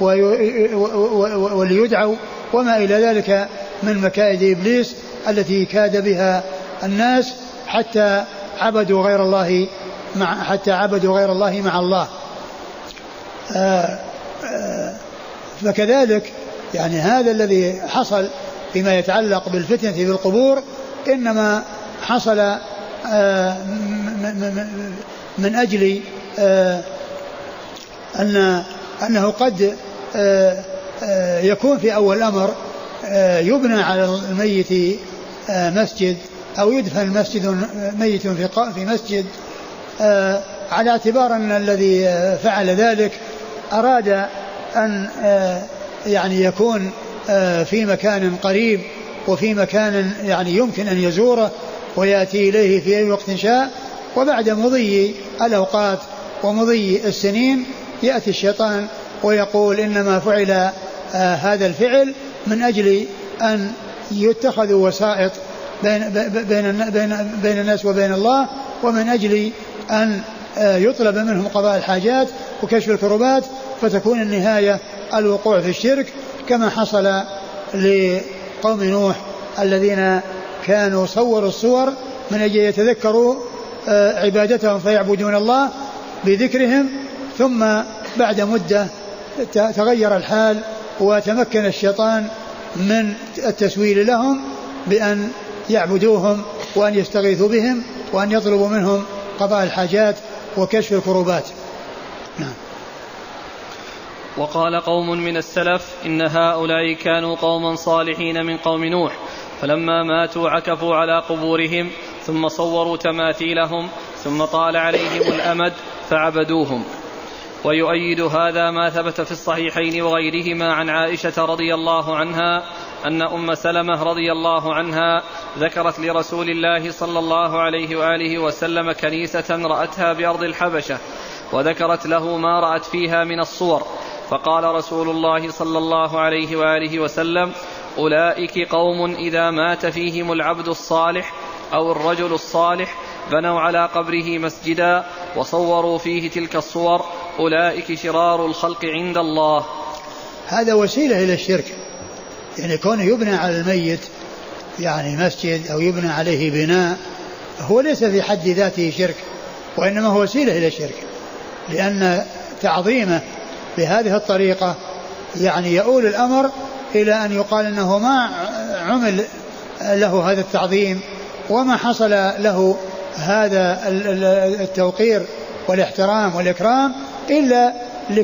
وليدعوا، وما إلى ذلك من مكائد إبليس التي كاد بها الناس حتى عبدوا غير الله مع الله. فكذلك يعني هذا الذي حصل فيما يتعلق بالفتنة في القبور إنما حصل من أجل أنه قد يكون في أول الأمر يبنى على الميت مسجد أو يدفن ميت في مسجد، على اعتبار أن الذي فعل ذلك أراد أن يعني يكون في مكان قريب وفي مكان يعني يمكن أن يزوره ويأتي إليه في أي وقت شاء، وبعد مضي الأوقات ومضي السنين يأتي الشيطان ويقول إنما فعل هذا الفعل من أجل أن يتخذوا وسائط بين الناس وبين الله، ومن أجل أن يطلب منهم قضاء الحاجات وكشف الكربات، فتكون النهاية الوقوع في الشرك، كما حصل لقوم نوح الذين كانوا صوروا الصور من أجل يتذكروا عبادتهم فيعبدون الله بذكرهم، ثم بعد مدة تغير الحال وتمكن الشيطان من التسويل لهم بأن يعبدوهم وأن يستغيثوا بهم وأن يطلبوا منهم قضاء الحاجات وكشف الكروبات. نعم. وقال قوم من السلف إن هؤلاء كانوا قوما صالحين من قوم نوح، فلما ماتوا عكفوا على قبورهم ثم صوروا تماثيلهم ثم طال عليهم الأمد فعبدوهم. ويؤيد هذا ما ثبت في الصحيحين وغيرهما عن عائشة رضي الله عنها أن أم سلمة رضي الله عنها ذكرت لرسول الله صلى الله عليه وآله وسلم كنيسة رأتها بأرض الحبشة، وذكرت له ما رأت فيها من الصور، فقال رسول الله صلى الله عليه وآله وسلم: أولئك قوم إذا مات فيهم العبد الصالح أو الرجل الصالح بنوا على قبره مسجدا وصوروا فيه تلك الصور، أولئك شرار الخلق عند الله. هذا وسيلة إلى الشرك، يعني كونه يبنى على الميت يعني مسجد أو يبنى عليه بناء هو ليس في حد ذاته شرك، وإنما هو وسيلة إلى الشرك، لأن تعظيمه بهذه الطريقة يعني يؤول الأمر إلى أن يقال أنه ما عمل له هذا التعظيم وما حصل له هذا التوقير والاحترام والإكرام إلا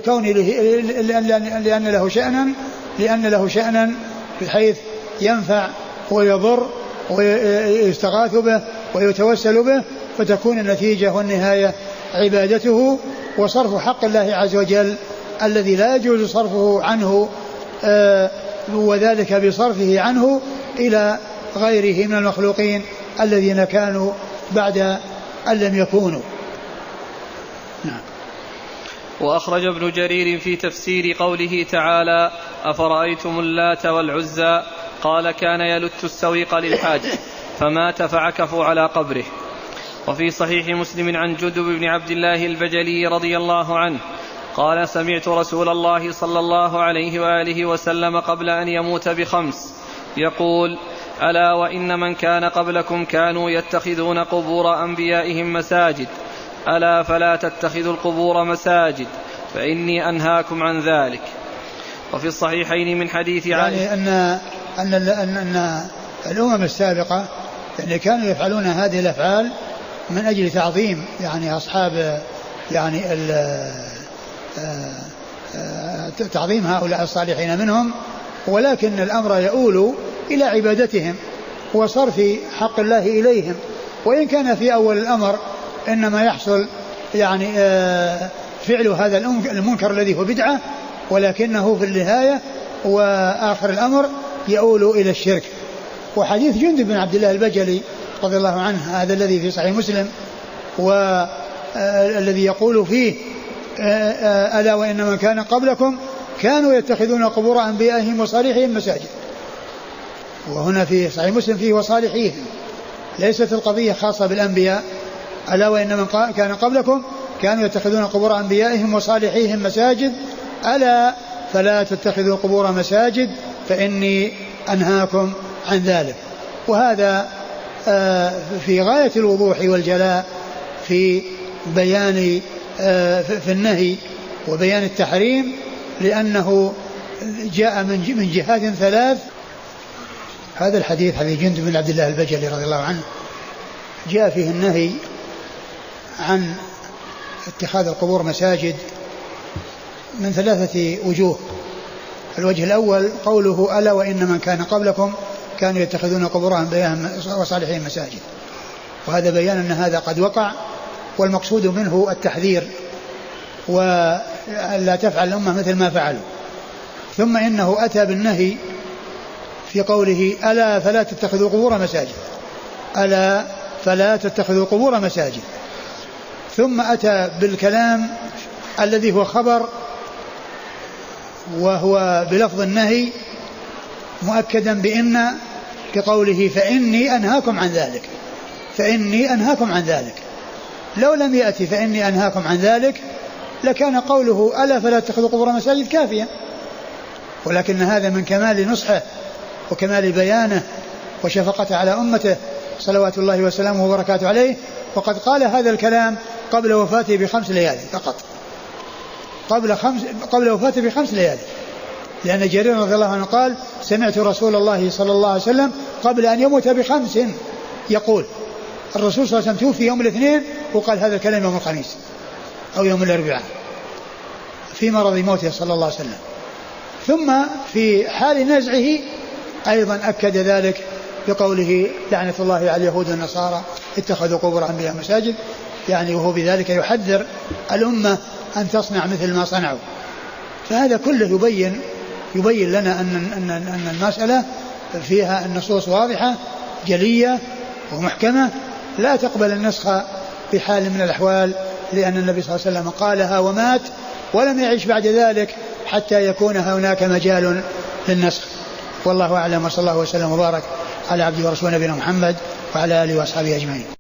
لأن له شأنا بحيث ينفع ويضر ويستغاث به ويتوسل به، فتكون النتيجة والنهاية عبادته وصرف حق الله عز وجل الذي لا يجوز صرفه عنه، وذلك بصرفه عنه إلى غيره من المخلوقين الذين كانوا بعد أن لم يكونوا. نعم. وأخرج ابن جرير في تفسير قوله تعالى: أفرأيتم اللات والعزى قال: كان يلت السويق للحاج فمات فعكفوا على قبره. وفي صحيح مسلم عن جندب بن عبد الله البجلي رضي الله عنه قال: سمعت رسول الله صلى الله عليه وآله وسلم قبل أن يموت بخمس يقول: ألا وإن من كان قبلكم كانوا يتخذون قبور أنبيائهم مساجد، ألا فلا تتخذوا القبور مساجد فإني أنهاكم عن ذلك. وفي الصحيحين من حديث يعني أن الأمم السابقة يعني كانوا يفعلون هذه الأفعال من أجل تعظيم يعني أصحاب يعني تعظيم هؤلاء الصالحين منهم، ولكن الأمر يؤول إلى عبادتهم، وصرف حق الله إليهم. وإن كان في أول الأمر إنما يحصل يعني فعل هذا المنكر الذي هو بدعة، ولكنه في النهاية وآخر الأمر يؤول إلى الشرك. وحديث جندب بن عبد الله البجلي رضي الله عنه هذا الذي في صحيح مسلم والذي يقول فيه ألا وإن من كان قبلكم كانوا يتخذون قبور أنبيائهم وصالحهم مساجد. وهنا في صحيح مسلم فيه وصالحيهم، ليست القضية خاصة بالأنبياء. ألا وإن من كان قبلكم كانوا يتخذون قبور أنبيائهم وصالحيهم مساجد ألا فلا تتخذوا قبور مساجد فإني أنهاكم عن ذلك. وهذا في غاية الوضوح والجلاء في بيان في النهي وبيان التحريم، لأنه جاء من جهات ثلاث. هذا الحديث حديث جندب بن عبد الله البجلي رضي الله عنه جاء فيه النهي عن اتخاذ القبور مساجد من ثلاثة وجوه. الوجه الأول قوله ألا وإن من كان قبلكم كانوا يتخذون قبور أنبيائهم وصالحين مساجد، وهذا بيان أن هذا قد وقع، والمقصود منه التحذير ولا تفعل الأمة مثل ما فعلوا. ثم إنه أتى بالنهي في قوله ألا فلا تتخذوا قبور مساجد، ألا فلا تتخذوا قبور مساجد. ثم أتى بالكلام الذي هو خبر وهو بلفظ النهي مؤكدا بإن كقوله فإني أنهاكم عن ذلك، فإني أنهاكم عن ذلك. لو لم يأتي فإني أنهاكم عن ذلك لكان قوله ألا فلا تتخذوا قبور مساجد كافيا، ولكن هذا من كمال نصحه وكمال بيانه وشفقته على أمته صلوات الله وسلامه وبركاته عليه. وقد قال هذا الكلام قبل وفاته ب5 ليالي فقط، قبل وفاته ب5 ليالي، لأن جرير رضي الله عنه قال سمعت رسول الله صلى الله عليه وسلم قبل أن يموت ب5 يقول. الرسول صلى الله عليه وسلم توفي يوم الاثنين وقال هذا الكلام يوم الخميس أو يوم الأربعاء في مرض موته صلى الله عليه وسلم. ثم في حال نزعه أيضا أكد ذلك بقوله لعنة الله على اليهود والنصارى اتخذوا قبور أنبياء مساجد، يعني وهو بذلك يحذر الأمة أن تصنع مثل ما صنعوا. فهذا كله يبين لنا أن المسألة فيها النصوص واضحة جلية ومحكمة لا تقبل النسخ بحال من الأحوال، لأن النبي صلى الله عليه وسلم قالها ومات ولم يعيش بعد ذلك حتى يكون هناك مجال للنسخ. والله أعلم، وصلى الله وسلم وبارك على عبده ورسوله نبينا محمد وعلى آله وأصحابه أجمعين.